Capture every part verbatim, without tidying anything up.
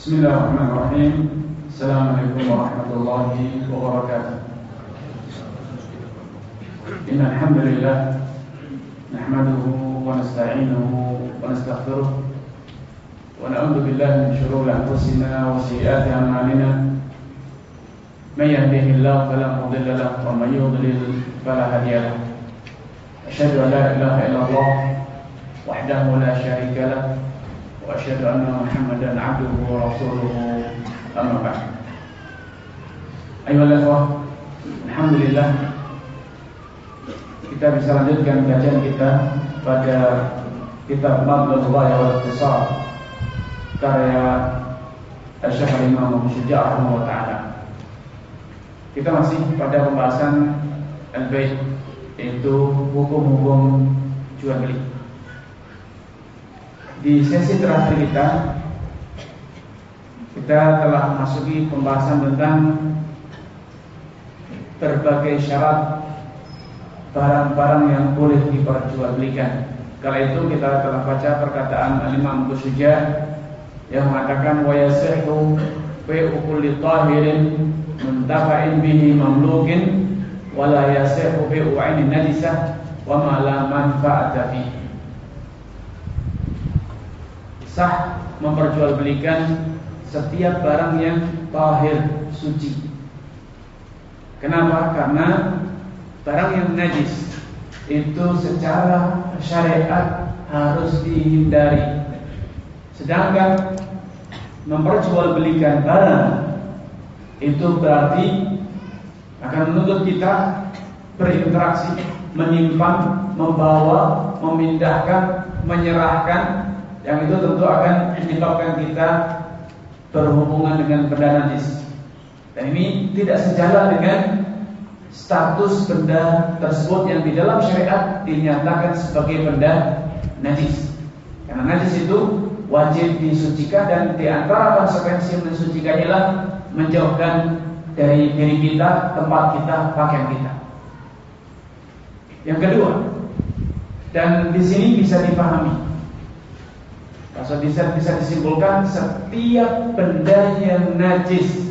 Bismillahirrahmanirrahim. Assalamualaikum warahmatullahi wabarakatuh. Innal hamdalillah nahmaduhu wa nasta'inuhu wa nastaghfiruh wa na'udzu billahi min shururi anfusina wa sayyiati a'malina. May yahdihillahu fala mudilla lahu wa may yudlil fala hadiya lahu. Asyhadu an la ilaha illallah wahdahu la syarika lahu wa asyhadu anna Muhammadan 'abduhu wa rasuluhu, amma ba'd. Ayolah ikhwah, alhamdulillah kita bisa lanjutkan kajian kita pada kitab Madlul Ghaya wal Ikhtisar karya Syekh Imam Abu Syuja' rahimahullah taala. Kita masih pada pembahasan al-bai', yaitu hukum-hukum jual beli. Di sesi terakhir kita kita telah memasuki pembahasan tentang berbagai syarat barang-barang yang boleh diperjualbelikan. Kala itu kita telah baca perkataan Al-Imam Abu Syuja' yang mengatakan wa yasihu bai'u kulli tahirin muntafa'in bihi mamlukin wa la yasihu bai'u 'ainin najisah wa ma la manfa'ata fihi. Sah memperjualbelikan setiap barang yang tahir, suci. Kenapa? Karena barang yang najis itu secara syariat harus dihindari. Sedangkan memperjualbelikan barang itu berarti akan menuntut kita berinteraksi, menyimpan, membawa, memindahkan, menyerahkan, yang itu tentu akan menyebabkan kita berhubungan dengan benda najis. Dan ini tidak sejalan dengan status benda tersebut yang di dalam syariat dinyatakan sebagai benda najis. Karena najis itu wajib disucikan, dan di antara konsekuensi mensucikannya ialah menjauhkan dari diri kita, tempat kita, pakaian kita. Yang kedua, dan di sini bisa dipahami, kalau bisa, bisa disimpulkan, setiap benda yang najis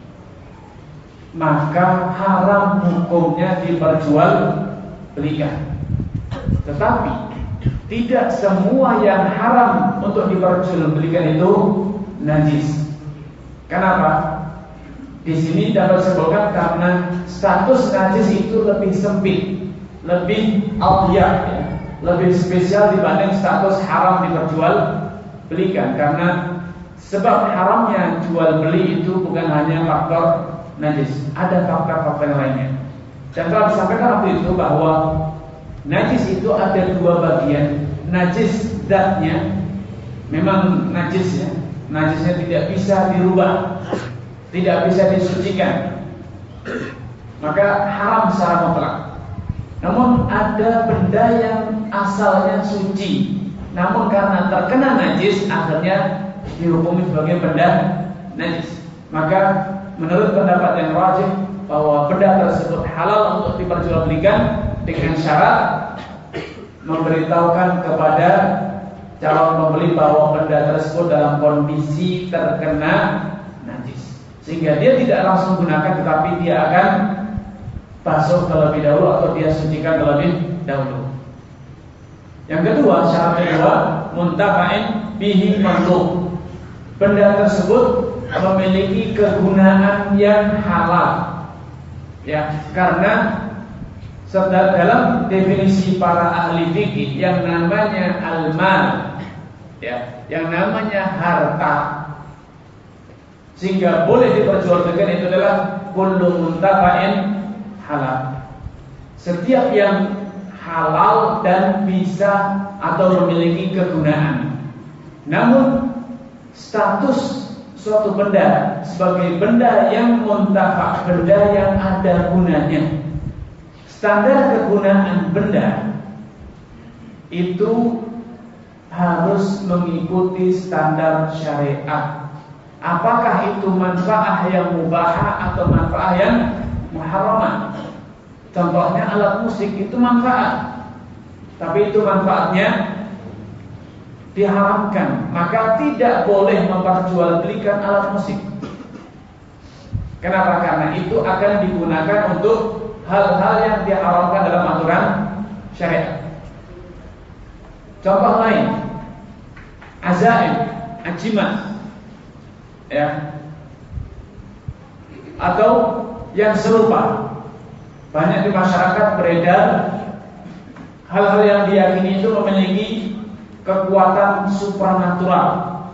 maka haram hukumnya diperjualbelikan. Tetapi tidak semua yang haram untuk diperjualbelikan itu najis. Kenapa? Di sini dapat disimpulkan karena status najis itu lebih sempit, lebih awliyah, ya, lebih spesial dibanding status haram diperjualbelikan. Belikan, karena sebab haramnya jual beli itu bukan hanya faktor najis, ada faktor-faktor yang lainnya. Dan telah disampaikan waktu itu bahwa najis itu ada dua bagian. Najis zatnya, memang najis ya, najisnya tidak bisa dirubah, tidak bisa disucikan, maka haram secara mutlak. Namun ada benda yang asalnya suci, namun karena terkena najis akhirnya dihukumi sebagai benda najis. Maka menurut pendapat yang rajih bahwa benda tersebut halal untuk diperjualbelikan dengan syarat memberitahukan kepada calon pembeli bahwa benda tersebut dalam kondisi terkena najis, sehingga dia tidak langsung gunakan, tetapi dia akan basuh terlebih dahulu atau dia sucikan terlebih dahulu. Yang kedua, syarat kedua, muntafa'in bihi mamluk. Benda tersebut memiliki kegunaan yang halal. Ya, karena dalam definisi para ahli fikih yang namanya al-mal, ya, yang namanya harta, sehingga boleh diperjualbelikan itu adalah kullu muntafa'in halal. Setiap yang halal dan bisa atau memiliki kegunaan. Namun status suatu benda sebagai benda yang muntafa, benda yang ada gunanya, standar kegunaan benda itu harus mengikuti standar syariat. Apakah itu manfaat yang mubahah atau manfaat yang muharramah? Contohnya alat musik itu manfaat, tapi itu manfaatnya diharamkan, maka tidak boleh memperjualbelikan alat musik. Kenapa? Karena itu akan digunakan untuk hal-hal yang diharamkan dalam aturan syariat. Contoh lain, azaim, ajimat, ya, atau yang serupa. Banyak di masyarakat beredar hal-hal yang diyakini itu memiliki kekuatan supranatural.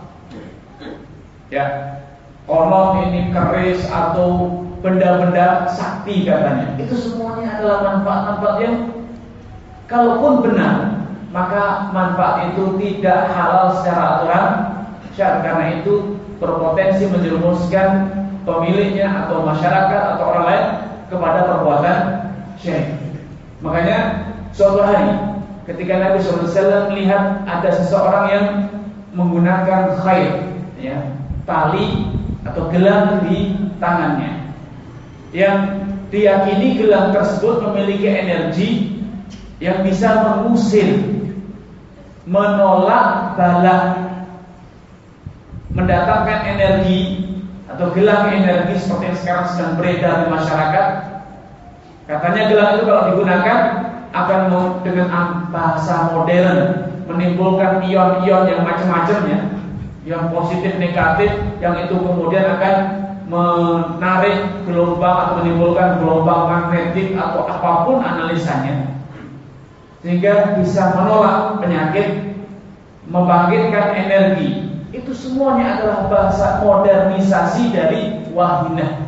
Ya, konon ini keris atau benda-benda sakti katanya. Itu semuanya adalah manfaat-manfaat yang kalaupun benar, maka manfaat itu tidak halal secara aturan syariat, karena itu berpotensi menjerumuskan pemiliknya atau masyarakat atau orang lain kepada perbuatan syirik. Makanya suatu hari ketika Nabi shallallahu alaihi wasallam melihat ada seseorang yang menggunakan khair, ya, tali atau gelang di tangannya, yang diyakini gelang tersebut memiliki energi yang bisa mengusir, menolak bala, mendatangkan energi atau gelang energi seperti yang sekarang sedang beredar di masyarakat. Katanya gelang itu kalau digunakan akan dengan bahasa modern menimbulkan ion-ion yang macam-macam, ya, yang positif negatif, yang itu kemudian akan menarik gelombang atau menimbulkan gelombang magnetik atau apapun analisanya, sehingga bisa menolak penyakit, membangkitkan energi. Itu semuanya adalah bahasa modernisasi dari wahinah,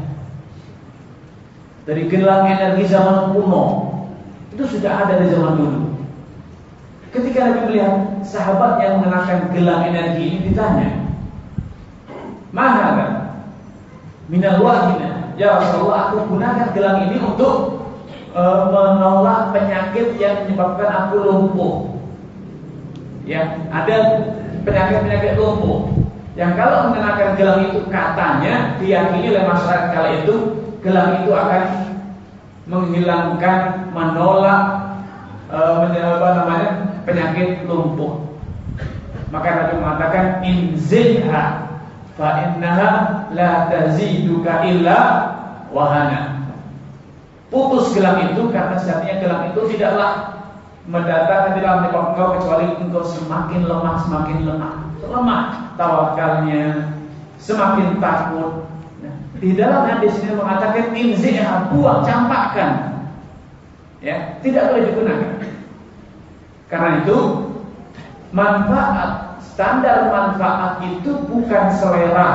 dari gelang energi zaman kuno. Itu sudah ada di zaman dulu. Ketika Nabi melihat sahabat yang mengenakan gelang energi ini, ditanya, "Mahal minal wahina, ya Rasulullah, aku gunakan gelang ini untuk e, menolak penyakit yang menyebabkan aku lumpuh." Ya, ada penyakit-penyakit lumpuh yang kalau mengenakan gelang itu katanya diyakini oleh masyarakat kala itu, gelang itu akan menghilangkan, menolak e, apa namanya penyakit lumpuh. Maka Nabi mengatakan, inzilha fa innaha la taziduka illa wahana. Putus gelang itu, karena sejatinya gelang itu tidaklah mendatangkan, tidak menyebabkan engkau kecuali engkau semakin lemah, semakin lemah, lemah tawakalnya, semakin takut. Nah, di dalam hadis ini mengatakan inzilha, buang, campakkan, ya, tidak boleh digunakan. Karena itu manfaat, standar manfaat itu bukan selera,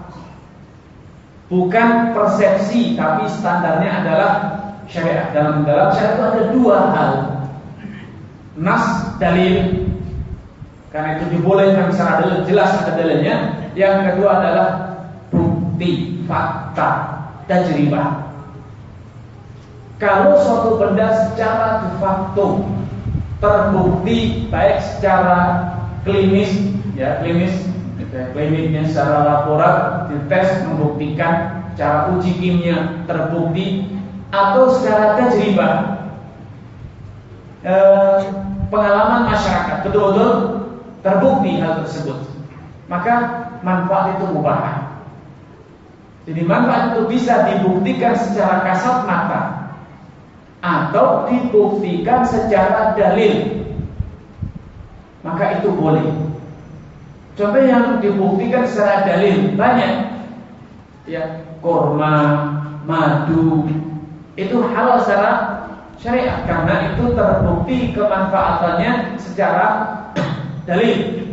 bukan persepsi, tapi standarnya adalah syariat. Dalam dalam syariat itu ada dua hal, nas, dalil. Karena itu dibolehkan secara dalil, jelas ada dalilnya. Yang kedua adalah bukti, fakta, tajribah. Kalau suatu benda secara de facto terbukti, baik secara klinis, ya, klinis, klinisnya secara laborat, dites membuktikan, cara uji kimia terbukti, atau secara tajribah, eh, pengalaman masyarakat betul-betul terbukti hal tersebut, maka manfaat itu mubah. Jadi manfaat itu bisa dibuktikan secara kasat mata atau dibuktikan secara dalil, maka itu boleh. Contoh yang dibuktikan secara dalil banyak, ya, kurma, madu, itu halal secara syariat karena itu terbukti kemanfaatannya secara dalil.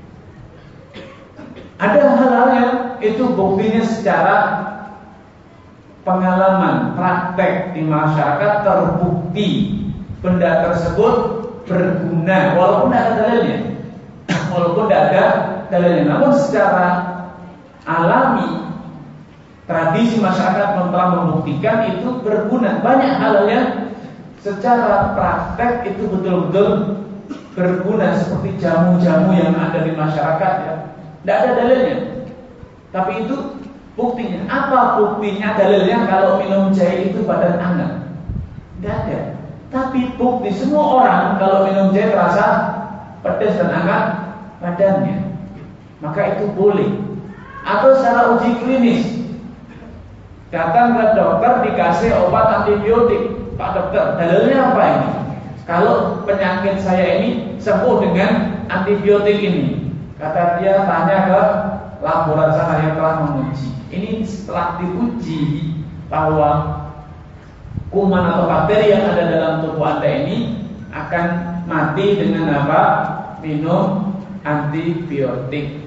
Ada hal-hal yang itu buktinya secara pengalaman, praktek di masyarakat, terbukti benda tersebut berguna walaupun tidak ada dalilnya, walaupun tidak ada dalilnya, namun secara alami tradisi masyarakat telah membuktikan itu berguna. Banyak hal yang secara praktek itu betul-betul berguna, seperti jamu-jamu yang ada di masyarakat, ya, tidak ada dalilnya, tapi itu buktinya. Apa buktinya, dalilnya? Kalau minum jahe itu badan hangat, tidak ada. Tapi bukti semua orang kalau minum jahe terasa pedas dan hangat, badannya, maka itu boleh. Atau secara uji klinis, datang ke dokter dikasih obat antibiotik, Pak dokter, dalilnya apa ini? Kalau penyakit saya ini sembuh dengan antibiotik ini, kata dia, tanya ke laboratorium sana yang telah menguji. Ini setelah diuji bahwa kuman atau bakteri yang ada dalam tubuh Anda ini akan mati dengan apa? Minum antibiotik.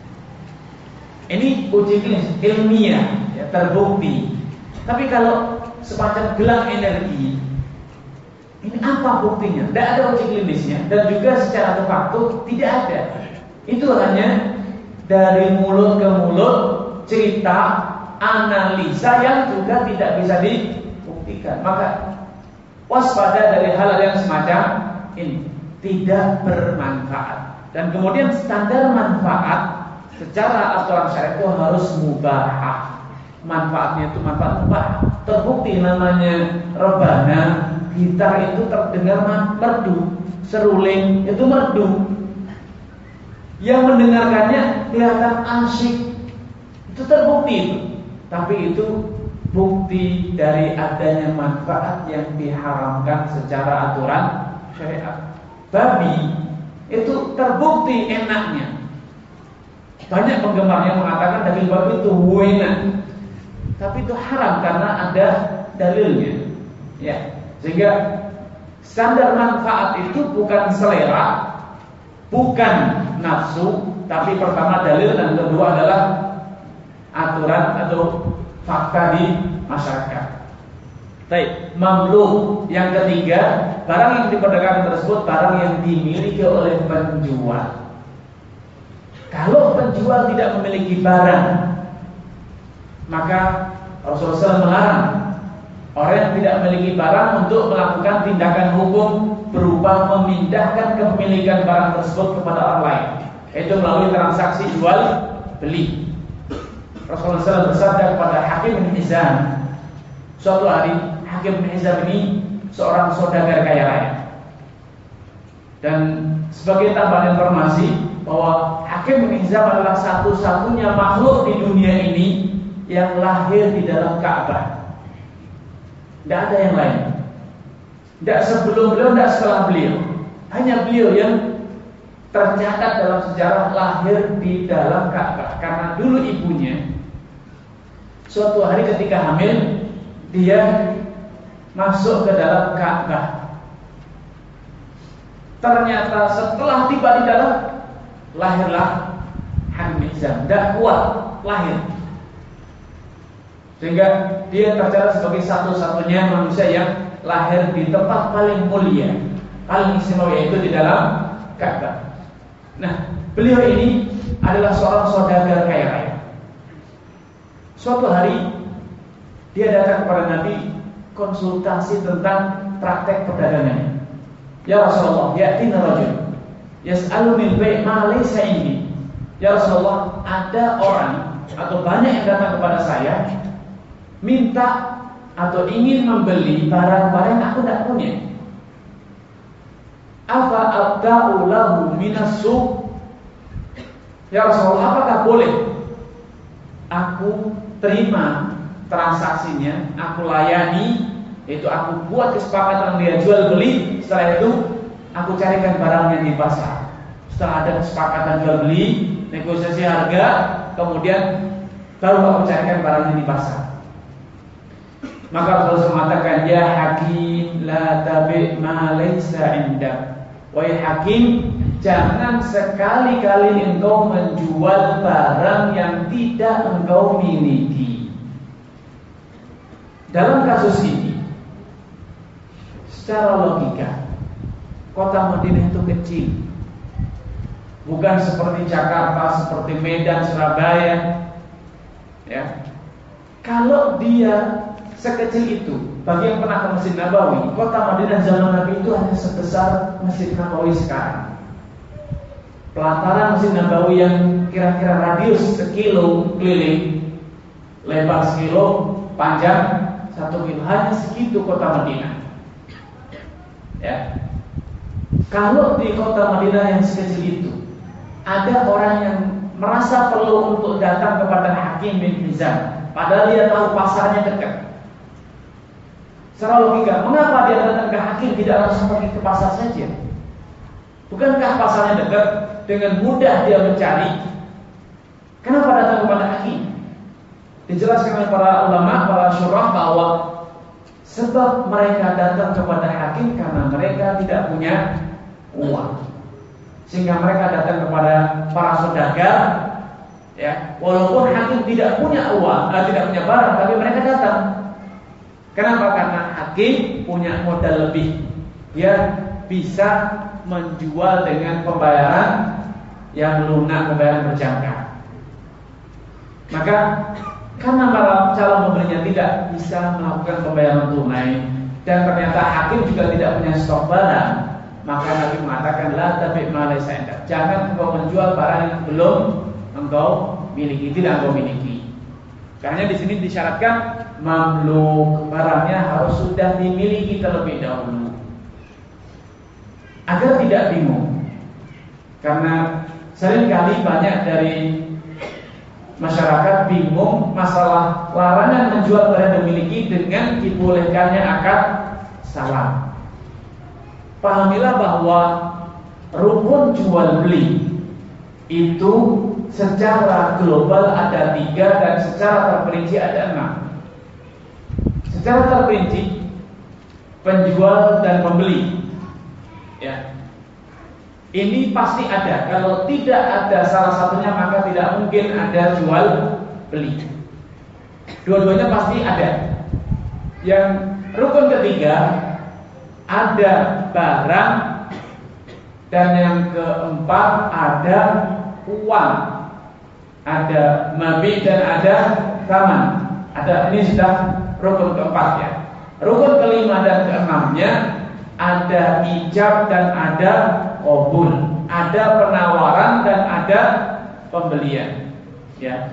Ini uji klinis ilmiah, ya, terbukti. Tapi kalau semacam gelang energi, ini apa buktinya? Tidak ada uji klinisnya, dan juga secara de facto tidak ada. Itu hanya dari mulut ke mulut, cerita, analisa yang juga tidak bisa dibuktikan. Maka waspada dari hal yang semacam ini, tidak bermanfaat. Dan kemudian standar manfaat secara aturan syariat itu harus mubah. Manfaatnya itu manfaat mubah. Terbukti namanya rebana, gitar itu terdengar merdu, seruling itu merdu. Yang mendengarkannya kelihatan asyik, itu terbukti itu. Tapi itu bukti dari adanya manfaat yang diharamkan secara aturan syariat. Babi itu terbukti enaknya. Banyak penggemar yang mengatakan daging babi itu enak, tapi itu haram karena ada dalilnya. Ya, sehingga standar manfaat itu bukan selera, bukan nafsu, tapi pertama dalil dan kedua adalah aturan atau fakta di masyarakat. Baik, mamluk yang ketiga, barang yang diperdagangkan tersebut barang yang dimiliki oleh penjual. Kalau penjual tidak memiliki barang, maka Rasulullah shallallahu alaihi wasallam melarang orang yang tidak memiliki barang untuk melakukan tindakan hukum berupa memindahkan kepemilikan barang tersebut kepada orang lain, yaitu melalui transaksi jual beli. Rasulullah shallallahu alaihi wasallam bersabda kepada Hakim bin Hizam, suatu hari Hakim bin Hizam ini seorang saudagar kaya raya. Dan sebagai tambahan informasi bahwa Hakim bin Hizam adalah satu-satunya makhluk di dunia ini yang lahir di dalam Ka'bah. Tidak ada yang lain. Tidak sebelum beliau, tidak setelah beliau. Hanya beliau yang tercatat dalam sejarah lahir di dalam Ka'bah. Karena dulu ibunya suatu hari ketika hamil, dia masuk ke dalam Ka'bah. Ternyata setelah tiba di dalam, lahirlah Hakim bin Hizam. Tidak kuat lahir, sehingga dia tercatat sebagai satu-satunya manusia yang lahir di tempat paling mulia, paling istimewa, yaitu di dalam Ka'bah. Nah, beliau ini adalah seorang saudagar kaya raya. Suatu hari dia datang kepada Nabi konsultasi tentang praktek perdagangannya. Ya Rasulullah, ya'tina rajul yas'alunil bai' ma laysa indi. Ya Rasulullah, ada orang atau banyak yang datang kepada saya minta atau ingin membeli barang-barang yang aku tidak punya. Afa abda'u lahu minas suq? Ya Rasulullah, apakah boleh aku terima transaksinya, aku layani, yaitu aku buat kesepakatan dia jual beli, setelah itu aku carikan barangnya di pasar. Setelah ada kesepakatan jual beli, negosiasi harga, kemudian baru aku carikan barangnya di pasar. Maka Rasulullah mengatakan, ya Hakim, la tabi' ma laysa indak. Wahai Hakim, jangan sekali-kali engkau menjual barang yang tidak engkau miliki. Dalam kasus ini, secara logika, kota Madinah itu kecil, bukan seperti Jakarta, seperti Medan, Surabaya. Ya, kalau dia sekecil itu, bagi yang pernah ke Masjid Nabawi, kota Madinah zaman Nabi itu hanya sebesar Masjid Nabawi sekarang. Pelataran Masjid Nabawi yang kira-kira radius sekilo keliling, lebar sekilo, panjang satu kilo, hanya segitu kota Madinah. Ya, kalau di kota Madinah yang sekecil itu ada orang yang merasa perlu untuk datang kepada Hakim bin Hizam, padahal dia tahu pasarnya dekat. Secara logika, mengapa dia datang ke Hakim tidak langsung pergi ke pasar saja? Bukankah pasarnya dekat, dengan mudah dia mencari? Kenapa datang kepada Hakim? Dijelaskan oleh para ulama, para syurah bahwa sebab mereka datang kepada Hakim karena mereka tidak punya uang, sehingga mereka datang kepada para saudagar. Ya, walaupun Hakim tidak punya uang, eh, tidak punya barang, tapi mereka datang. Kenapa? Karena Hakim punya modal lebih. Dia bisa menjual dengan pembayaran yang lunak, pembayaran berjangka. Maka karena para calon pembelinya tidak bisa melakukan pembayaran tunai dan ternyata Hakim juga tidak punya stok barang, maka Nabi mengatakan la tabi' ma laysa indak. Jangan engkau menjual barang yang belum engkau miliki, tidak engkau miliki. Karena di sini disyaratkan mamluk, barangnya harus sudah dimiliki terlebih dahulu. Agar tidak bingung. Karena seringkali banyak dari masyarakat bingung masalah larangan menjual barang yang dimiliki dengan dibolehkannya akad salam. Pahamilah bahwa rukun jual beli itu secara global ada tiga dan secara terperinci ada enam. Secara terperinci penjual dan pembeli, ya, ini pasti ada. Kalau tidak ada salah satunya maka tidak mungkin ada jual beli. Dua-duanya pasti ada. Yang rukun ketiga ada barang, dan yang keempat ada uang, ada mabi dan ada taman. Ada, ini sudah rukun keempat ya. Rukun kelima dan keenamnya ada ijab dan ada qabul, ada penawaran dan ada pembelian. Ya.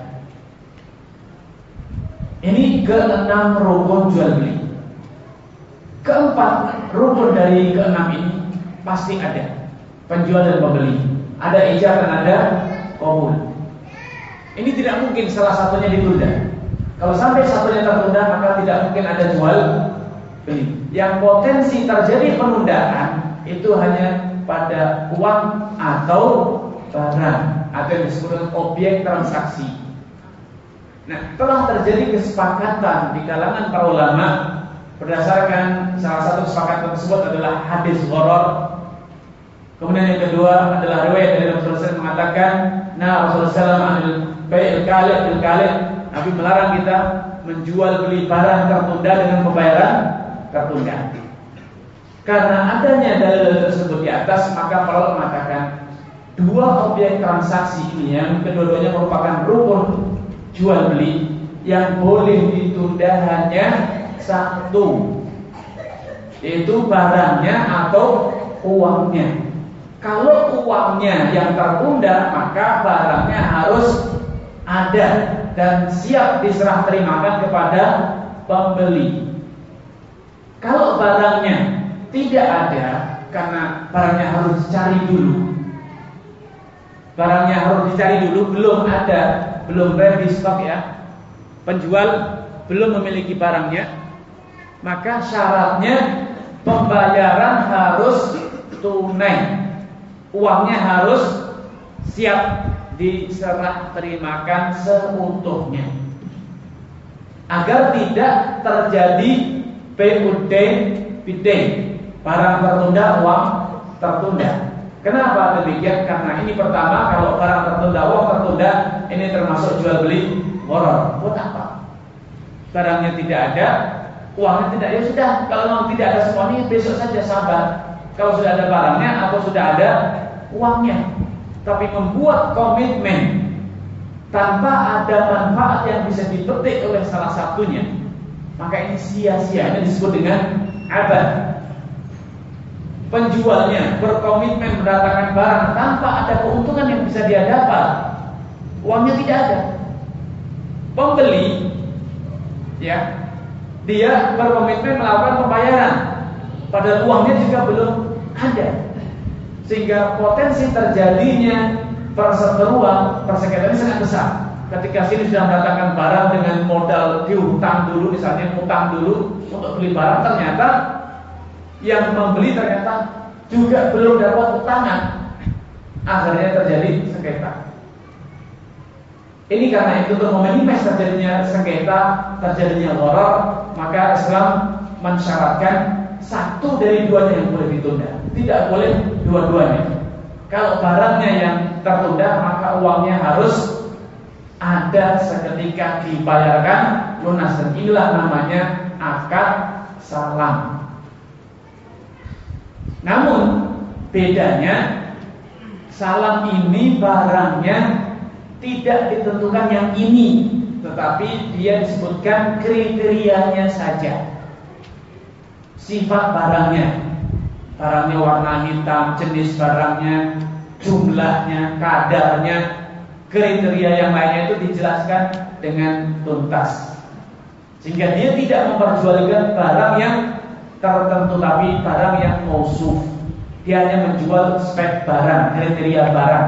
Ini keenam rukun jual beli. Keempat rukun dari keenam ini pasti ada penjual dan pembeli, ada ijab dan ada qabul. Ini tidak mungkin salah satunya ditunda. Kalau sampai satunya tertunda maka tidak mungkin ada jual beli. Yang potensi terjadi penundaan itu hanya pada uang atau barang, atau yang disebut objek transaksi. Nah, telah terjadi kesepakatan di kalangan para ulama berdasarkan salah satu kesepakatan tersebut adalah hadis gharar. Kemudian yang kedua adalah riwayat dari Rasulullah shallallahu alaihi wasallam mengatakan, nah Rasulullah shallallahu alaihi wasallam anil bai'il kali' bil kali'. Nabi melarang kita menjual beli barang tertunda dengan pembayaran tertunda. Karena adanya dalil tersebut di atas, maka para ulama mengatakan dua objek transaksi ini yang kedua-duanya merupakan rukun jual beli yang boleh ditunda hanya satu, yaitu barangnya atau uangnya. Kalau uangnya yang tertunda, maka barangnya harus ada dan siap diserah terimakan kepada pembeli. Kalau barangnya tidak ada, karena barangnya harus dicari dulu, barangnya harus dicari dulu, belum ada, belum ready stock ya, penjual belum memiliki barangnya, maka syaratnya pembayaran harus tunai, uangnya harus siap diserah terimakan seutuhnya, agar tidak terjadi bai'udain bidain, barang tertunda uang tertunda. Kenapa demikian? Karena ini pertama, kalau barang tertunda uang tertunda, ini termasuk jual beli gharar. Buat apa? Barangnya tidak ada, uangnya tidak, ya sudah. Kalau memang tidak ada semuanya, besok saja sabar. Kalau sudah ada barangnya atau sudah ada uangnya, tapi membuat komitmen tanpa ada manfaat yang bisa dipetik oleh salah satunya, maka ini sia-sia. Ini disebut dengan abad. Penjualnya berkomitmen mendatangkan barang tanpa ada keuntungan yang bisa dia dapat, uangnya tidak ada. Pembeli, ya, dia berkomitmen melakukan pembayaran, padahal uangnya juga belum ada, sehingga potensi terjadinya perseteruan, persengketaan ini sangat besar. Ketika sini sudah mendatangkan barang dengan modal diutang dulu, misalnya utang dulu untuk beli barang, ternyata yang membeli ternyata juga belum dapat utangan, akhirnya terjadi sengketa. Ini karena itu untuk meminimis terjadinya sengketa, terjadinya gharar, maka Islam mensyaratkan satu dari duanya yang boleh ditunda, tidak boleh dua-duanya. Kalau barangnya yang tertunda, maka uangnya harus ada seketika dibayarkan lunas, dan inilah namanya akad salam. Namun bedanya, salam ini barangnya tidak ditentukan yang ini, tetapi dia disebutkan kriterianya saja, sifat barangnya. Barangnya warna hitam, jenis barangnya, jumlahnya, kadarnya, kriteria yang lainnya itu dijelaskan dengan tuntas, sehingga dia tidak memperjualkan barang yang tertentu, tapi barang yang mausuf. Dia hanya menjual spek barang, kriteria barang.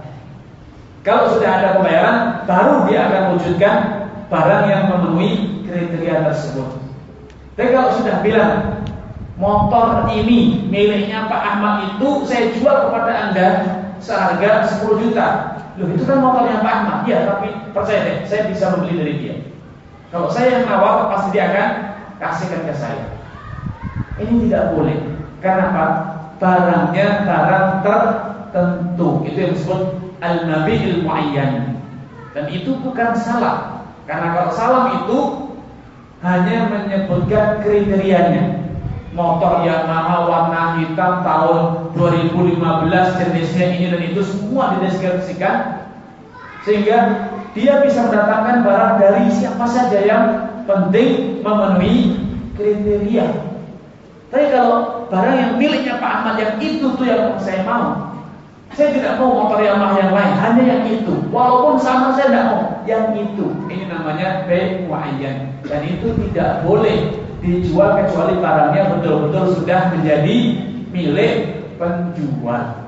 Kalau sudah ada pembayaran, baru dia akan wujudkan barang yang memenuhi kriteria tersebut. Tapi kalau sudah bilang, motor ini miliknya Pak Ahmad itu saya jual kepada Anda seharga sepuluh juta. Loh, itu kan motornya Pak Ahmad. Ya, tapi percaya deh, saya bisa membeli dari dia. Kalau saya yang nawar, pasti dia akan kasihkan ke saya. Ini tidak boleh. Karena apa? Barangnya barang tertentu. Itu yang disebut al-mabi'il mu'ayyan. Dan itu bukan salam. Karena kalau salam itu hanya menyebutkan kriterianya. Motor Yamaha warna hitam tahun dua ribu lima belas, jenisnya ini dan itu semua dideskripsikan, sehingga dia bisa mendatangkan barang dari siapa saja yang penting memenuhi kriteria. Tapi kalau barang yang miliknya Pak Ahmad yang itu tuh yang saya mau, saya tidak mau motor Yamaha yang lain, hanya yang itu. Walaupun sama saya tidak mau yang itu. Ini namanya bai' muayyan, dan itu tidak boleh dijual kecuali barangnya betul-betul sudah menjadi milik penjual.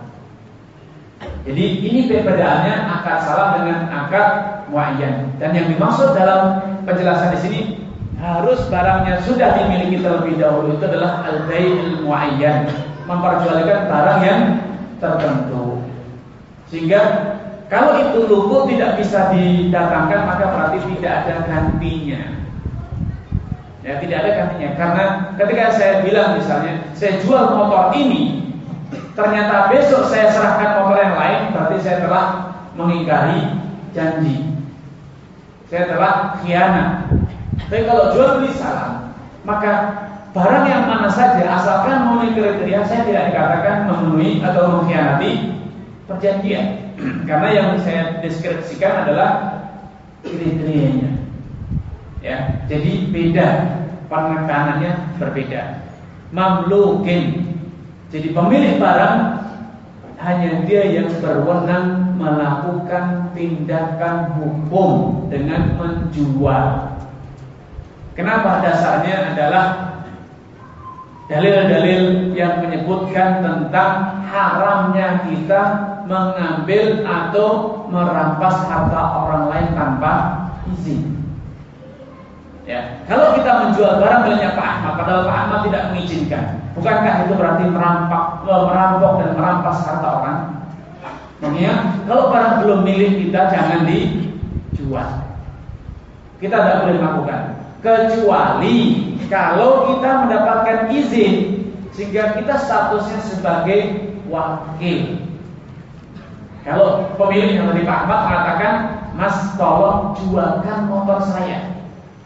Jadi ini perbedaannya akad salam dengan akad muayyan. Dan yang dimaksud dalam penjelasan di sini, harus barangnya sudah dimiliki terlebih dahulu, itu adalah al-bai'il muayyan, memperjualkan barang yang tertentu. Sehingga kalau itu luput tidak bisa didatangkan, maka berarti tidak ada gantinya. Ya, tidak ada gantinya. Karena ketika saya bilang misalnya saya jual motor ini, ternyata besok saya serahkan motor yang lain, berarti saya telah mengingkari janji, saya telah khianat. Tapi kalau jual beli salam, maka barang yang mana saja asalkan memenuhi kriteria, saya tidak dikatakan memenuhi atau mengkhianati perjanjian. Karena yang saya deskripsikan adalah kriterianya. Ya, jadi beda, penekanannya berbeda. Mamlukin, jadi pemilik barang hanya dia yang berwenang melakukan tindakan hukum dengan menjual. Kenapa? Dasarnya adalah dalil-dalil yang menyebutkan tentang haramnya kita mengambil atau merampas harta orang lain tanpa izin. Ya, kalau kita menjual barang miliknya Pak Ahmad, padahal Pak Ahmad tidak mengizinkan, bukankah itu berarti merampak, merampok dan merampas harta orang? Makanya kalau barang belum milik kita, jangan dijual. Kita tidak boleh melakukan, kecuali kalau kita mendapatkan izin, sehingga kita statusnya sebagai wakil. Kalau pemilik yang dari Pak Ahmad mengatakan, Mas tolong jualkan motor saya,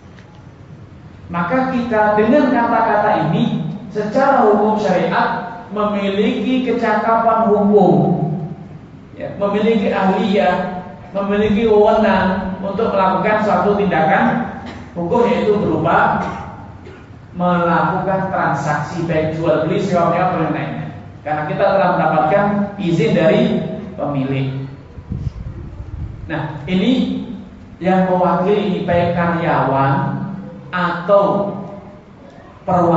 maka kita dengan kata-kata ini secara hukum syariat memiliki kecakapan hukum, ya, memiliki ahliyah, memiliki wewenang untuk melakukan suatu tindakan hukum, yaitu berupa melakukan transaksi baik jual beli, sewa menyewa dan lainnya. Karena kita telah mendapatkan izin dari pemilik. Nah, ini yang mewakili baik karyawan atau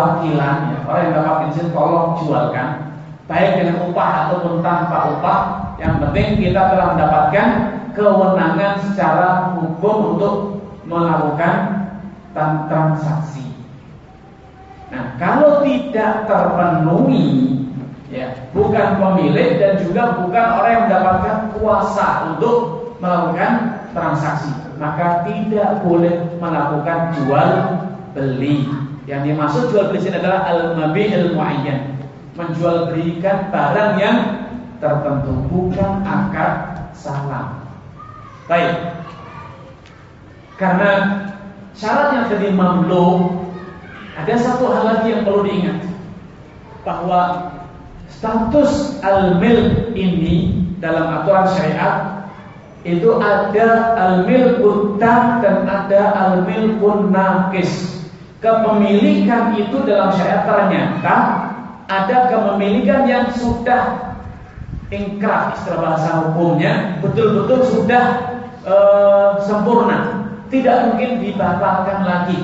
perwakilan, ya, orang yang dapat izin tolong jualkan, baik dengan upah ataupun tanpa upah, Yang penting kita telah mendapatkan kewenangan secara hukum untuk melakukan transaksi. Nah, kalau tidak terpenuhi, ya, bukan pemilik dan juga bukan orang yang mendapatkan kuasa untuk melakukan transaksi, maka tidak boleh melakukan jual beli. Yang dimaksud jual beli ini adalah al-mabi' al-mu'ayyan, menjual belikan barang yang tertentu, bukan akad salam. Baik. Karena syaratnya tadi mamluk, ada satu hal lagi yang perlu diingat, bahwa status al-milk ini dalam aturan syariat itu ada al-milkut tam dan ada al-milkun naqis. Kepemilikan itu dalam syariat ternyata ada kepemilikan yang sudah ingkrah, istilah bahasa hukumnya, betul-betul sudah e, sempurna, tidak mungkin dibatalkan lagi.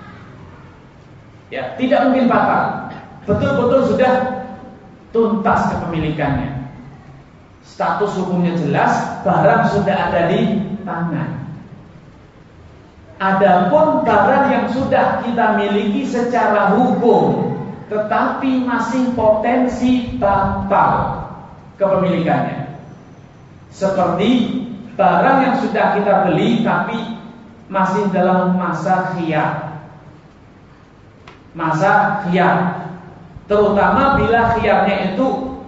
Ya, tidak mungkin batal. Betul-betul sudah tuntas kepemilikannya. Status hukumnya jelas, barang sudah ada di tangan. Adapun barang yang sudah kita miliki secara hukum, tetapi masih potensi batal kepemilikannya, seperti barang yang sudah kita beli tapi masih dalam masa khiyar. Masa khiyar, terutama bila khiyarnya itu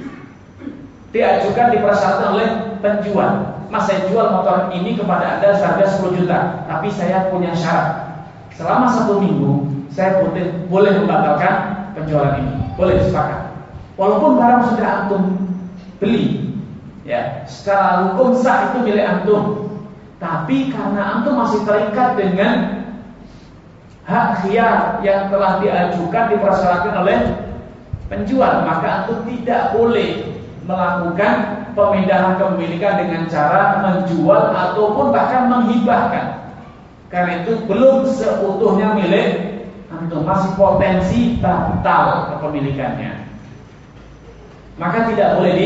diajukan, dipersyaratkan oleh penjual. Mas, saya jual motor ini kepada Anda seharga sepuluh juta, tapi saya punya syarat, selama satu minggu saya boleh, boleh membatalkan penjualan ini. Boleh, sepakat. Walaupun barang sudah antum beli, ya, secara hukum sah itu milik antum, tapi karena antum masih terikat dengan hak khiyar yang telah diajukan, dipersyaratkan oleh penjual, maka antum tidak boleh melakukan pemindahan kepemilikan dengan cara menjual ataupun bahkan menghibahkan, karena itu belum seutuhnya milik antum, masih potensi batal kepemilikannya. Maka tidak boleh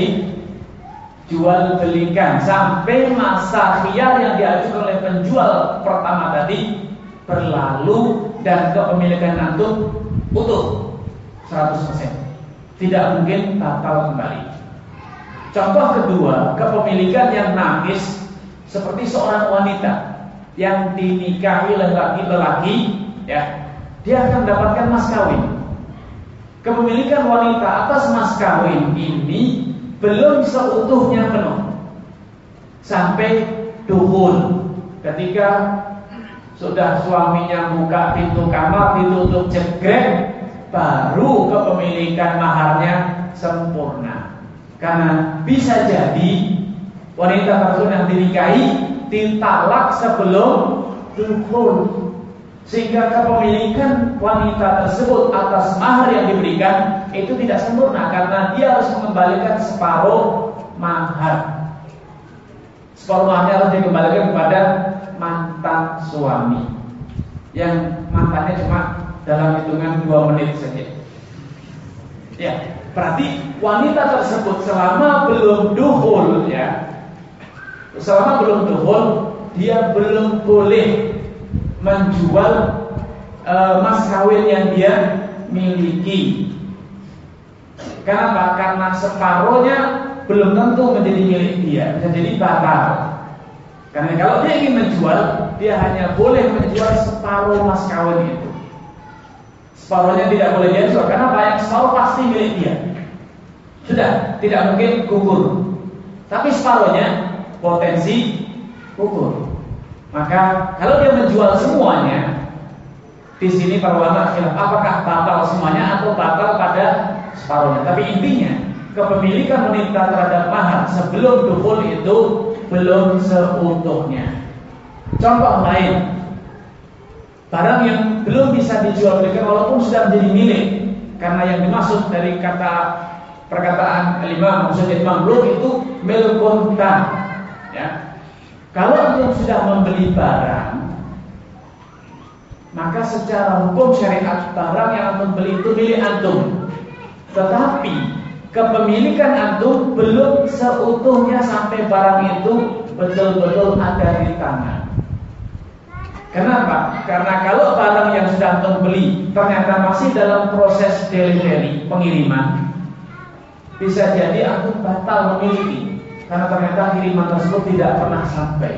dijual belikan sampai masa khiyar yang diajukan oleh penjual pertama tadi berlalu dan kepemilikan antum utuh seratus persen, tidak mungkin batal kembali. Contoh kedua, kepemilikan yang naqis, seperti seorang wanita yang dinikahi oleh laki-laki, ya, dia akan mendapatkan mas kawin. Kepemilikan wanita atas mas kawin ini belum seutuhnya penuh sampai dukhul. Ketika sudah suaminya buka pintu kamar, ditutup jegrek, baru kepemilikan maharnya sempurna. Karena bisa jadi wanita tersebut yang dinikahi ditalak sebelum dukhul, sehingga kepemilikan wanita tersebut atas mahar yang diberikan itu tidak sempurna, karena dia harus mengembalikan separuh mahar. Separuh maharnya harus dikembalikan kepada mantan suami, yang mantannya cuma dalam hitungan dua menit saja. Ya, berarti wanita tersebut selama belum dukhul, ya, selama belum dukhul, dia belum boleh menjual e, mas kawin yang dia miliki. Kenapa? Karena separuhnya belum tentu menjadi milik dia, bisa jadi batal. Karena kalau dia ingin menjual, dia hanya boleh menjual separuh mas kawin itu. Separuhnya tidak boleh dia jual, karena banyak separuh pasti milik dia. Sudah, tidak mungkin gugur. Tapi separuhnya potensi gugur. Maka kalau dia menjual semuanya, di sini para ulama khilaf apakah batal semuanya atau batal pada separuhnya. Tapi intinya, kepemilikan wanita terhadap mahar sebelum dukhul itu belum seutuhnya. Contoh lain, barang yang belum bisa dijual belikan walaupun sudah menjadi milik, karena yang dimaksud dari kata perkataan Imam, maksudnya Imam Bluk itu milkun tam, ya. Kalau antum sudah membeli barang, maka secara hukum syariat barang yang antum beli itu milik antum. Tetapi kepemilikan antum belum seutuhnya sampai barang itu betul-betul ada di tangan. Kenapa? Karena kalau barang yang sudah antum beli ternyata masih dalam proses delivery, pengiriman, bisa jadi antum batal memiliki karena ternyata kiriman tersebut tidak pernah sampai.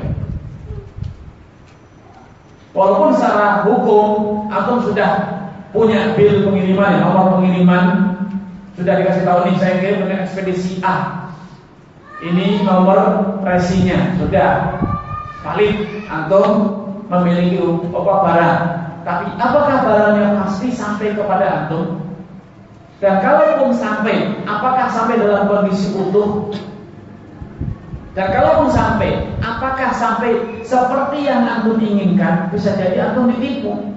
Walaupun secara hukum antum sudah punya bil pengiriman, nomor pengiriman sudah dikasih tahu nih, saya kirim dengan ekspedisi A. Ini nomor resinya sudah valid, antum memiliki apa barang. Tapi apakah barangnya pasti sampai kepada antum? Dan kalaupun sampai, apakah sampai dalam kondisi utuh? Dan kalaupun sampai, apakah sampai seperti yang antum inginkan? Bisa jadi antum ditipu.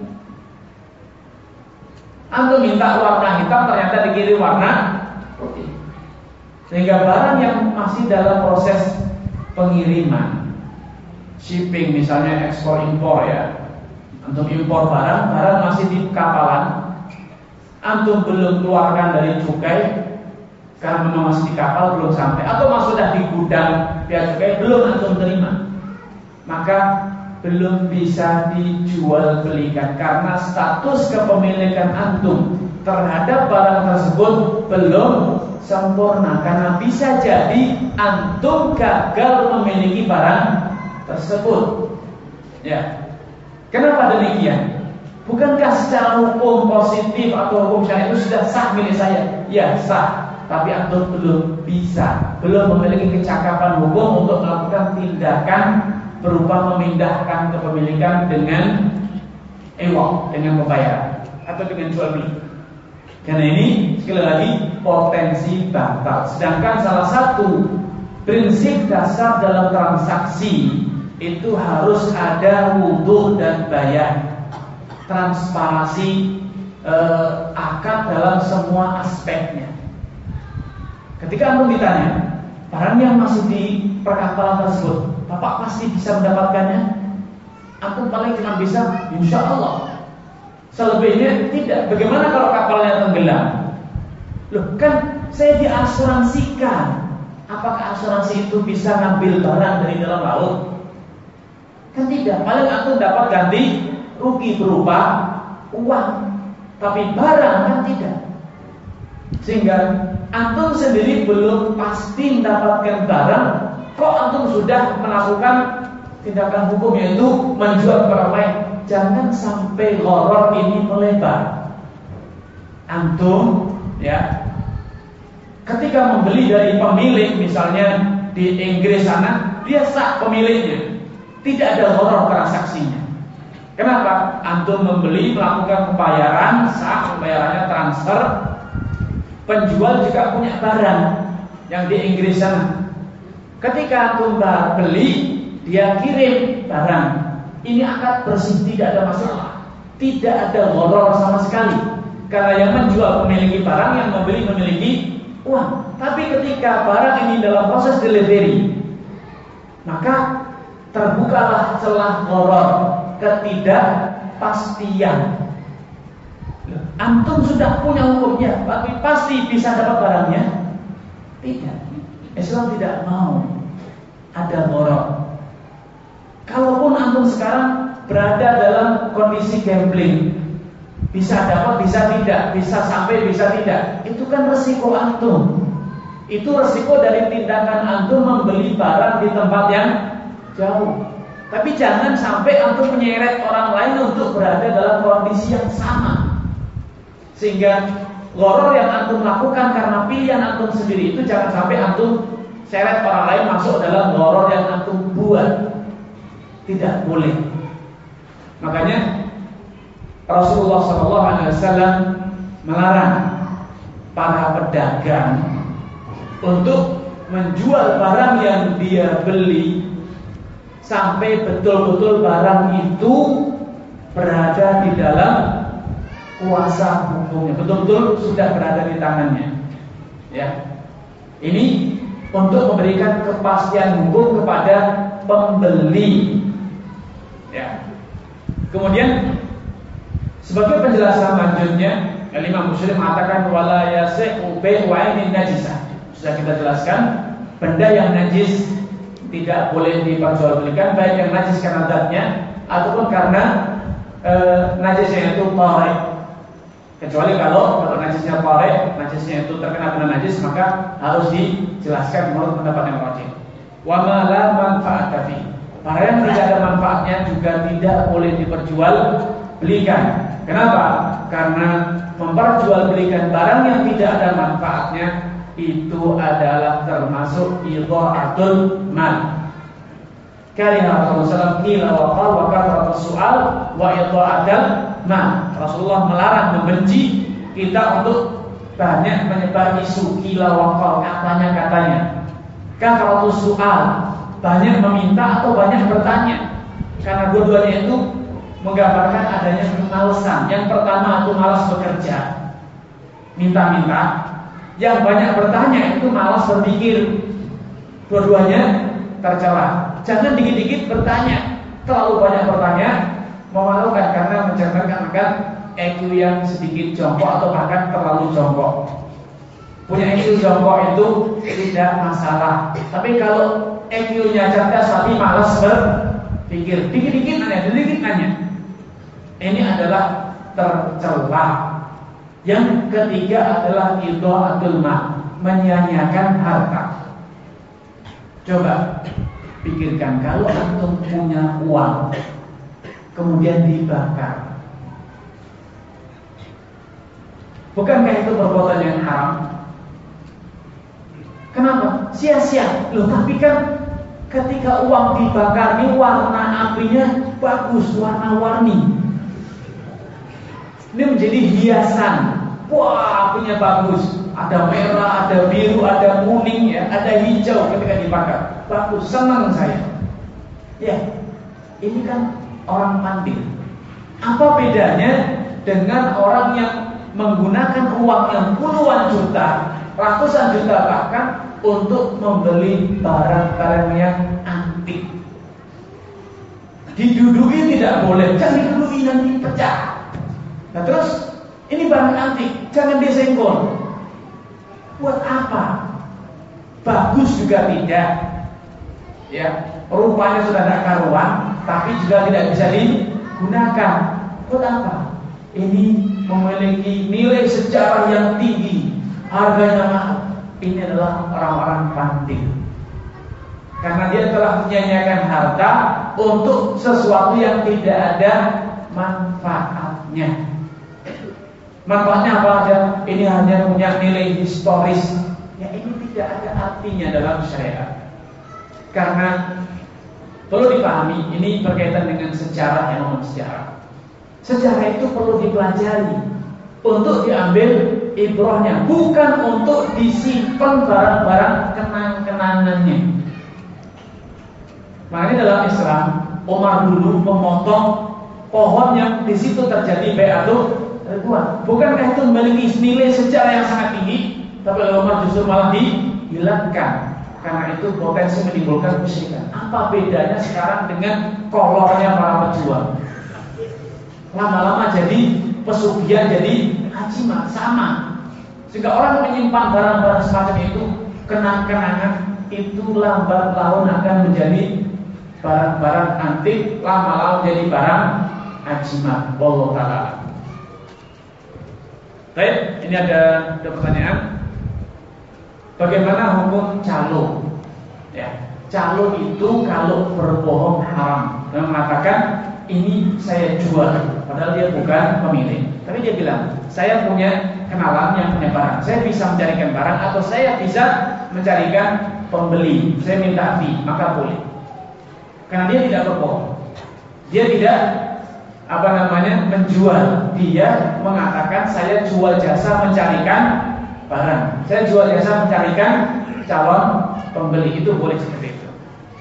Antum minta warna hitam, ternyata dikirim warna putih. Sehingga barang yang masih dalam proses pengiriman, shipping misalnya, ekspor impor ya, antum impor barang, barang masih di kapalan, antum belum keluarkan dari cukai karena memang masih di kapal, belum sampai, atau masih sudah di gudang pihak cukai, belum antum terima, maka belum bisa dijual belikan karena status kepemilikan antum terhadap barang tersebut belum sempurna. Karena bisa jadi antum gagal memiliki barang tersebut. Ya. Kenapa demikian? Bukankah secara hukum positif atau hukum syariat itu sudah sah milik saya? Ya, sah. Tapi antum belum bisa, belum memiliki kecakapan hukum untuk melakukan tindakan berupa memindahkan kepemilikan dengan ewok, dengan pembayaran atau dengan jual beli. Karena ini sekali lagi potensi batal. Sedangkan salah satu prinsip dasar dalam transaksi itu harus ada wudhu dan bayar, transparansi eh, akad dalam semua aspeknya. Ketika antum ditanya barang yang masih di perkapalan tersebut, Bapak pasti bisa mendapatkannya? Aku paling cuma bisa, insya Allah. Selebihnya tidak. Bagaimana kalau kapalnya tenggelam? Loh, kan saya diasuransikan. Apakah asuransi itu bisa ngambil barang dari dalam laut? Kan tidak. Paling aku dapat ganti rugi berupa uang, tapi barang kan tidak. Sehingga antum sendiri belum pasti mendapatkan barang, kok antum sudah melakukan tindakan hukum yaitu menjual ke orang lain. Jangan sampai gharar ini melebar. Antum ya, ketika membeli dari pemilik, misalnya di Inggris sana, dia sah pemiliknya, tidak ada gharar transaksinya. Kenapa? Antum membeli, melakukan pembayaran, sah pembayarannya, transfer. Penjual juga punya barang yang di Inggris sana. Ketika antum beli, dia kirim barang. Ini akad bersih, tidak ada masalah, tidak ada gharar sama sekali. Karena yang menjual memiliki barang, yang membeli memiliki uang. Tapi ketika barang ini dalam proses delivery, maka terbukalah celah gharar, ketidakpastian. Antum sudah punya hukumnya, tapi pasti bisa dapat barangnya? Tidak. Islam tidak mau ada gharar. Kalaupun antum sekarang berada dalam kondisi gambling, bisa dapat, bisa tidak, bisa sampai, bisa tidak, itu kan resiko antum. Itu resiko dari tindakan antum membeli barang di tempat yang jauh. Tapi jangan sampai antum menyeret orang lain untuk berada dalam kondisi yang sama, sehingga gharar yang antum lakukan karena pilihan antum sendiri itu jangan sampai antum seret orang lain masuk dalam gharar yang antum buat. Tidak boleh. Makanya Rasulullah shallallahu alaihi wasallam melarang para pedagang untuk menjual barang yang dia beli sampai betul-betul barang itu berada di dalam kuasa hukumnya, betul-betul sudah berada di tangannya. Ya, ini untuk memberikan kepastian hukum kepada pembeli. Ya. Kemudian sebagai penjelasan lanjutnya, Imam Muslim mengatakan wala yasihu bai'u 'ainin najisah. Sudah kita jelaskan, benda yang najis tidak boleh diperjualbelikan, baik yang najis karena zatnya ataupun karena e, najisnya itu tarik. Kecuali kalau kalau najisnya tarik, najisnya itu terkena benda najis, maka harus dijelaskan menurut pendapat yang rajih. Wa ma la manfa'ata fi. Barang yang tidak ada manfaatnya juga tidak boleh diperjualbelikan. Kenapa? Karena memperjualbelikan barang yang tidak ada manfaatnya itu adalah termasuk idha'atul mal. Karena Rasulullah shallallahu alaihi wasallam qila wa qala wa kathratu su'al wa idha'atul mal. Rasulullah melarang, membenci kita untuk banyak menyebar isu qila wa qala, katanya-katanya. Kathratu su'al, banyak meminta atau banyak bertanya. Karena dua-duanya itu menggambarkan adanya kemalasan. Yang pertama itu malas bekerja, minta-minta. Yang banyak bertanya itu malas berpikir. Dua-duanya tercela. Jangan dikit-dikit bertanya. Terlalu banyak bertanya memalukan karena mencerminkan akan E Q yang sedikit jongkok atau bahkan terlalu jongkok. Punya E Q jongkok itu tidak masalah. Tapi kalau E Q-nya cerdas tapi malas berpikir, dikit-dikit nanya, dikit-dikit nanya, ini adalah tercela. Yang ketiga adalah idha'atul mal, menyia-nyiakan harta. Coba pikirkan, kalau antum punya uang kemudian dibakar, bukankah itu perbuatan yang haram? Kenapa? Sia-sia. Loh, tapi kan ketika uang dibakar ini warna apinya bagus, warna-warni. Ini menjadi hiasan. Wah, apinya bagus. Ada merah, ada biru, ada kuning, ya, ada hijau ketika dibakar. Bagus, senang saya. Ya, ini kan orang pandai. Apa bedanya dengan orang yang menggunakan uang yang puluhan juta, ratusan juta bahkan untuk membeli barang-barang yang antik? Diduduki tidak boleh, jangan diduduki nanti pecah. Nah terus ini barang antik, jangan disenggol. Buat apa? Bagus juga tidak. Ya, rupanya sudah tidak karuan, tapi juga tidak bisa digunakan. Buat apa? Ini memiliki nilai sejarah yang tinggi, harganya mahal. Ini adalah orang-orang pandai. Karena dia telah menyia-nyiakan harta untuk sesuatu yang tidak ada manfaatnya. Manfaatnya apa aja? Ini hanya punya nilai historis. Ya, ini tidak ada artinya dalam syariat. Karena perlu dipahami, ini berkaitan dengan sejarah yang non sejarah. Sejarah itu perlu dipelajari untuk diambil ibrahnya, bukan untuk disimpan barang-barang kenang-kenangannya. Makanya dalam Islam, Umar dulu memotong pohon yang di situ terjadi bai'atul ridwan. Bukankah itu memiliki nilai sejarah yang sangat tinggi? Tapi oleh Umar justru malah dihilangkan. Karena itu potensi menimbulkan kesyirikan. Apa bedanya sekarang dengan kolornya para pejuang? Lama-lama jadi pesugihan, jadi hajimat, sama. Sehingga orang menyimpan barang-barang semacam itu, kenang-kenangan, itu lambat laun akan menjadi barang-barang antik, lama-lama jadi barang hajimat. Wallahu ta'ala. Baik, ini ada, ada pertanyaan. Bagaimana hukum calo? Ya, calo itu kalau berbohong haram dan mengatakan ini saya jual, padahal dia bukan pemilik. Tapi dia bilang, saya punya kenalan yang punya barang, saya bisa mencarikan barang atau saya bisa mencarikan pembeli. Saya minta fee, maka boleh. Karena dia tidak berbohong, dia tidak apa namanya menjual. Dia mengatakan saya jual jasa mencarikan barang, saya jual jasa mencarikan calon pembeli. Itu boleh seperti itu.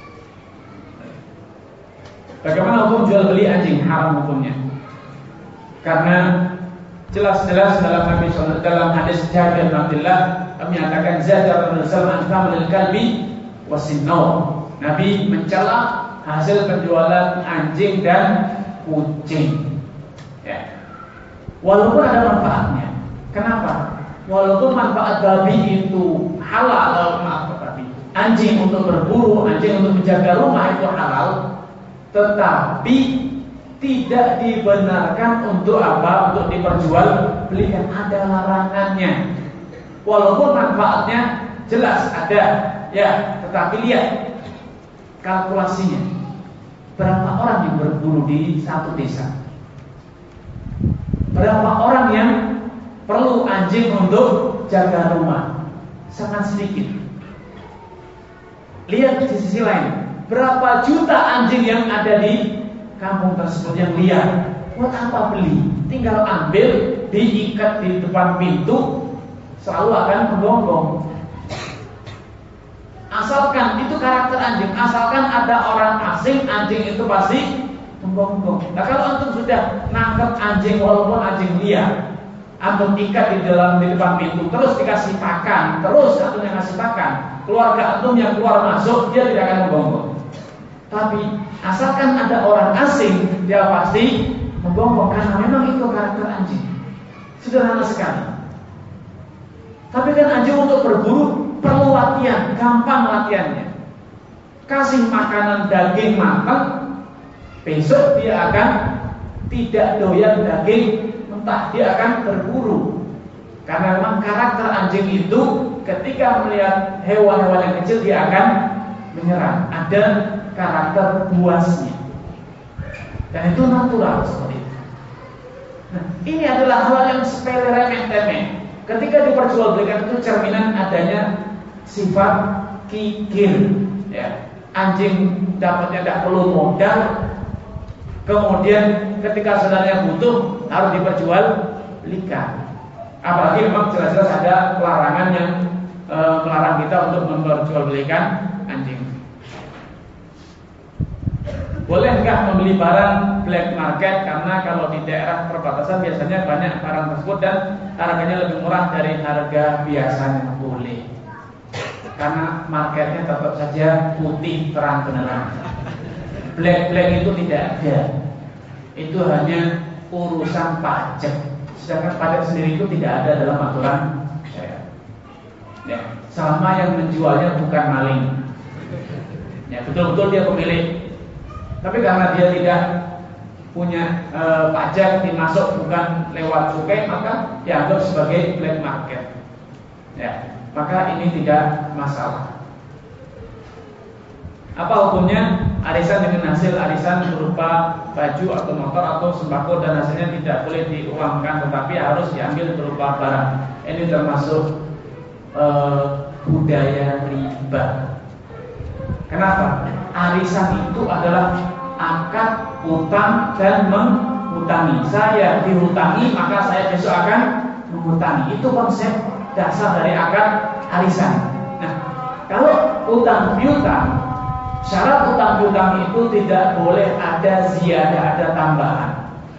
Bagaimana hukum jual beli anjing? Haram hukumnya. Karena jelas-jelas dalam hadis dalam hadis Jabir bin Abdullah menyatakan zajar Rasulullah an kalbi wasinnaw. Nabi mencela hasil penjualan anjing dan kucing. Ya. Walaupun ada manfaatnya, Kenapa? Walaupun manfaat babi itu halal, maaf babi, anjing untuk berburu, anjing untuk menjaga rumah itu halal, tetapi tidak dibenarkan untuk apa? Untuk diperjualbelikan, ada larangannya. Walaupun manfaatnya jelas ada, ya, tetapi lihat kalkulasinya. Berapa orang yang berburu di satu desa? Berapa orang yang perlu anjing untuk jaga rumah? Sangat sedikit. Lihat di sisi lain, berapa juta anjing yang ada di kampung tersebut yang liar. Buat apa beli? Tinggal ambil, diikat di depan pintu, selalu akan menggonggong. Asalkan itu karakter anjing, asalkan ada orang asing, anjing itu pasti menggonggong. Nah kalau antum sudah nangkep anjing walaupun anjing liar, antum ikat di dalam di depan pintu, terus dikasih pakan, terus antum yang kasih pakan, keluarga antum yang keluar masuk, dia tidak akan menggonggong. Tapi asalkan ada orang asing, dia pasti menggonggong karena memang itu karakter anjing. Sederhana sekali. Tapi kan anjing untuk berburu perlu latihan, gampang latihannya. Kasih makanan daging matang, besok dia akan tidak doyan daging mentah, dia akan berburu. Karena memang karakter anjing itu ketika melihat hewan-hewan yang kecil dia akan menyerang. Ada karakter buasnya, dan itu natural seperti itu. Nah, ini adalah hal yang sepele remeh-temeh. Ketika diperjualbelikan itu cerminan adanya sifat kikir, ya. Anjing dapatnya tidak perlu modal, kemudian ketika saudaranya butuh harus diperjualbelikan. Apalagi memang jelas-jelas ada larangan yang e, melarang kita untuk memperjualbelikan anjing. Boleh nggak membeli barang black market? Karena kalau di daerah perbatasan biasanya banyak barang tersebut dan harganya lebih murah dari harga biasanya. Boleh, karena marketnya tetap saja putih terang benderang. Black black itu tidak ada. Itu hanya urusan pajak. Sedangkan pajak sendiri itu tidak ada dalam aturan syariat. Ya, selama yang menjualnya bukan maling, ya betul-betul dia pemilik. Tapi karena dia tidak punya e, pajak dimasuk bukan lewat cukai, maka dianggap sebagai black market. Ya, maka ini tidak masalah. Apa hukumnya arisan dengan hasil arisan berupa baju atau motor atau sembako dan hasilnya tidak boleh diuangkan tetapi harus diambil berupa barang? Ini termasuk e, budaya riba. Kenapa? Arisan itu adalah akad utang dan menghutangi. Saya dihutangi maka saya besok akan menghutangi. Itu konsep dasar dari akad arisan. Nah, kalau utang piutang, syarat utang piutang itu tidak boleh ada ziyadah, ada tambahan.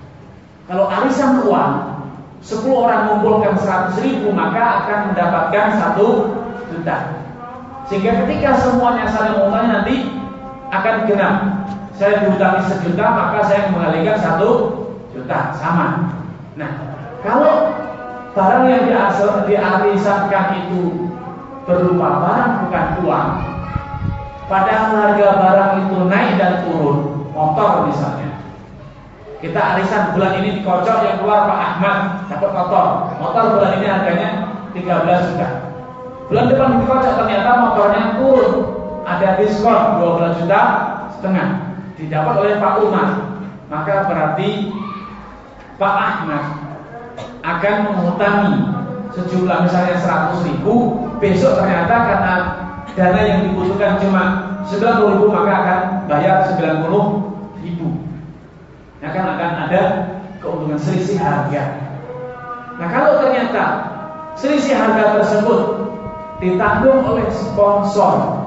Kalau arisan uang, sepuluh orang mengumpulkan seratus ribu maka akan mendapatkan satu juta. Sehingga ketika semuanya saling mengutangi nanti akan genap. Saya diutangi sejuta maka saya mengembalikan satu juta, sama. Nah, kalau barang yang diarisankan itu berupa barang bukan uang, padahal harga barang itu naik dan turun, motor misalnya, kita arisan bulan ini dikocok yang keluar Pak Ahmad dapat motor, motor bulan ini harganya tiga belas juta. Bulan depan dikocok ternyata motornya turun, ada diskon dua belas juta setengah. Didapat oleh Pak Umar, maka berarti Pak Ahmad akan mengutangi sejumlah misalnya seratus ribu, besok ternyata karena dana yang dibutuhkan cuma sembilan puluh ribu maka akan bayar sembilan puluh ribu. Nah, kan akan ada keuntungan selisih harga. Nah, kalau ternyata selisih harga tersebut ditanggung oleh sponsor,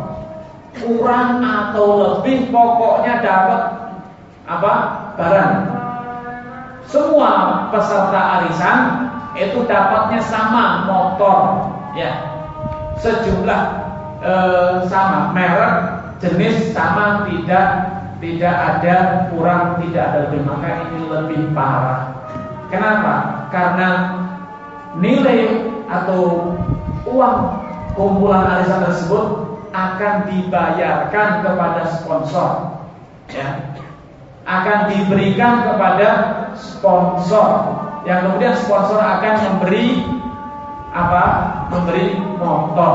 kurang atau lebih pokoknya dapat apa? Barang. Semua peserta arisan itu dapatnya sama motor, ya. Sejumlah e, sama, merek, jenis sama, tidak tidak ada kurang, tidak ada lebih, maka ini lebih parah. Kenapa? Karena nilai atau uang kumpulan arisan tersebut akan dibayarkan kepada sponsor, ya, akan diberikan kepada sponsor, yang kemudian sponsor akan memberi apa? Memberi motor.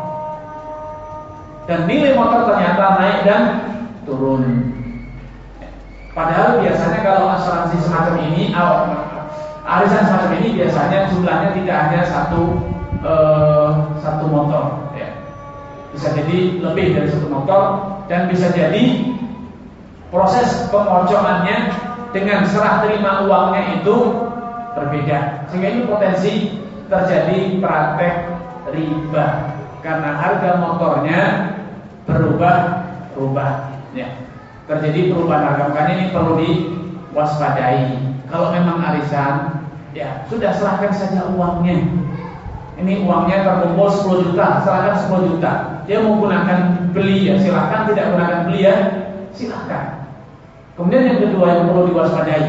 Dan nilai motor ternyata naik dan turun. Padahal biasanya kalau asuransi semacam ini, arisan semacam ini biasanya jumlahnya tidak hanya satu eh, satu motor, ya. Bisa jadi lebih dari satu motor, dan bisa jadi proses pemocongannya dengan serah terima uangnya itu berbeda, sehingga ini potensi terjadi praktek riba karena harga motornya berubah-ubah, ya. Terjadi perubahan harga, makanya ini perlu diwaspadai. Kalau memang arisan, ya sudah, serahkan saja uangnya. Ini uangnya terkumpul sepuluh juta, serahkan sepuluh juta. Dia mau gunakan beli, ya silahkan, tidak gunakan beli, ya silahkan. Kemudian yang kedua yang perlu diwaspadai,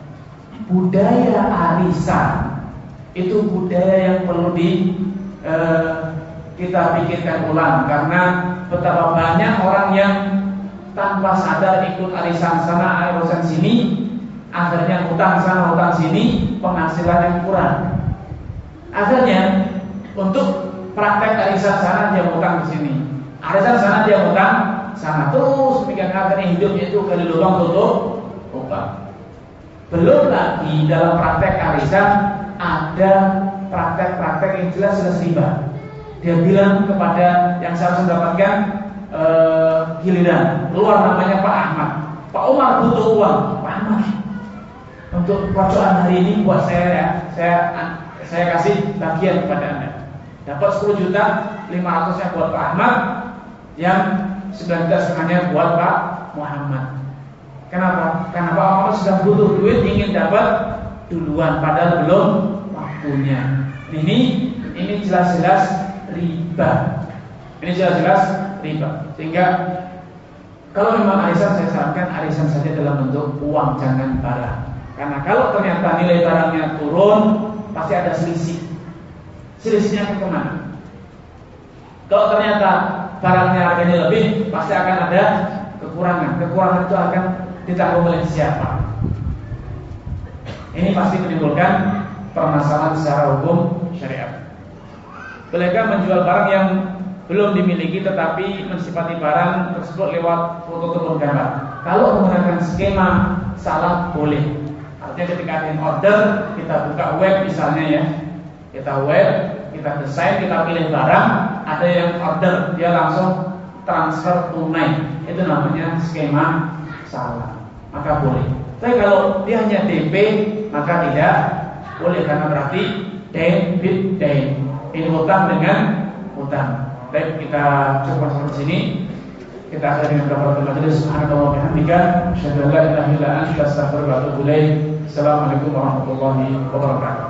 budaya arisan itu budaya yang perlu di eh, kita pikirkan ulang, karena betapa banyak orang yang tanpa sadar ikut arisan sana, arisan sini, akhirnya hutang sana, hutang sini, penghasilan yang kurang. Akhirnya untuk praktek arisan sana dia hutang di sini, arisan sana dia hutang sana, terus demikian, akhirnya hidupnya itu kali lubang tutup lubang. Belum lagi dalam praktek arisan ada praktek-praktek yang jelas-jelas riba. Dia bilang kepada yang seharusnya mendapatkan Uh, giliran, keluar namanya Pak Ahmad, Pak Umar butuh uang, Pak Ahmad untuk pocokan hari ini buat saya, ya, saya saya kasih bagian kepada Anda. Dapat sepuluh juta, lima ratusnya buat Pak Ahmad, yang sembilan juta setengahnya buat Pak Muhammad. Kenapa? Karena Pak Muhammad sudah butuh duit, ingin dapat duluan, padahal belum waktunya. Ini ini jelas-jelas riba. Ini jelas-jelas riba. Sehingga kalau memang arisan, saya sarankan arisan saja dalam bentuk uang, jangan barang. Karena kalau ternyata nilai barangnya turun, pasti ada selisih. Selisihnya akan kemana? Kalau ternyata barangnya harganya lebih, pasti akan ada kekurangan. Kekurangan itu akan ditanggung oleh siapa? Ini pasti menimbulkan permasalahan secara hukum syariat. Bolehkah menjual barang yang belum dimiliki tetapi mensifati barang tersebut lewat foto ataupun gambar? Kalau menggunakan skema salah boleh. Artinya ketika ada yang order, kita buka web misalnya, ya, kita web, kita desain, kita pilih barang, ada yang order, dia langsung transfer tunai, itu namanya skema salah, maka boleh. Tapi kalau dia hanya D P, maka tidak boleh, karena berarti debit day, ini hutang dengan hutang. Baik, kita coba sampai sini. Kita akhiri dengan kabar majelis. Subhanallah wa bihamdika, asyhadu an la ilaha illa anta, astaghfiruka wa atubu ilaik. Assalamualaikum warahmatullahi wabarakatuh.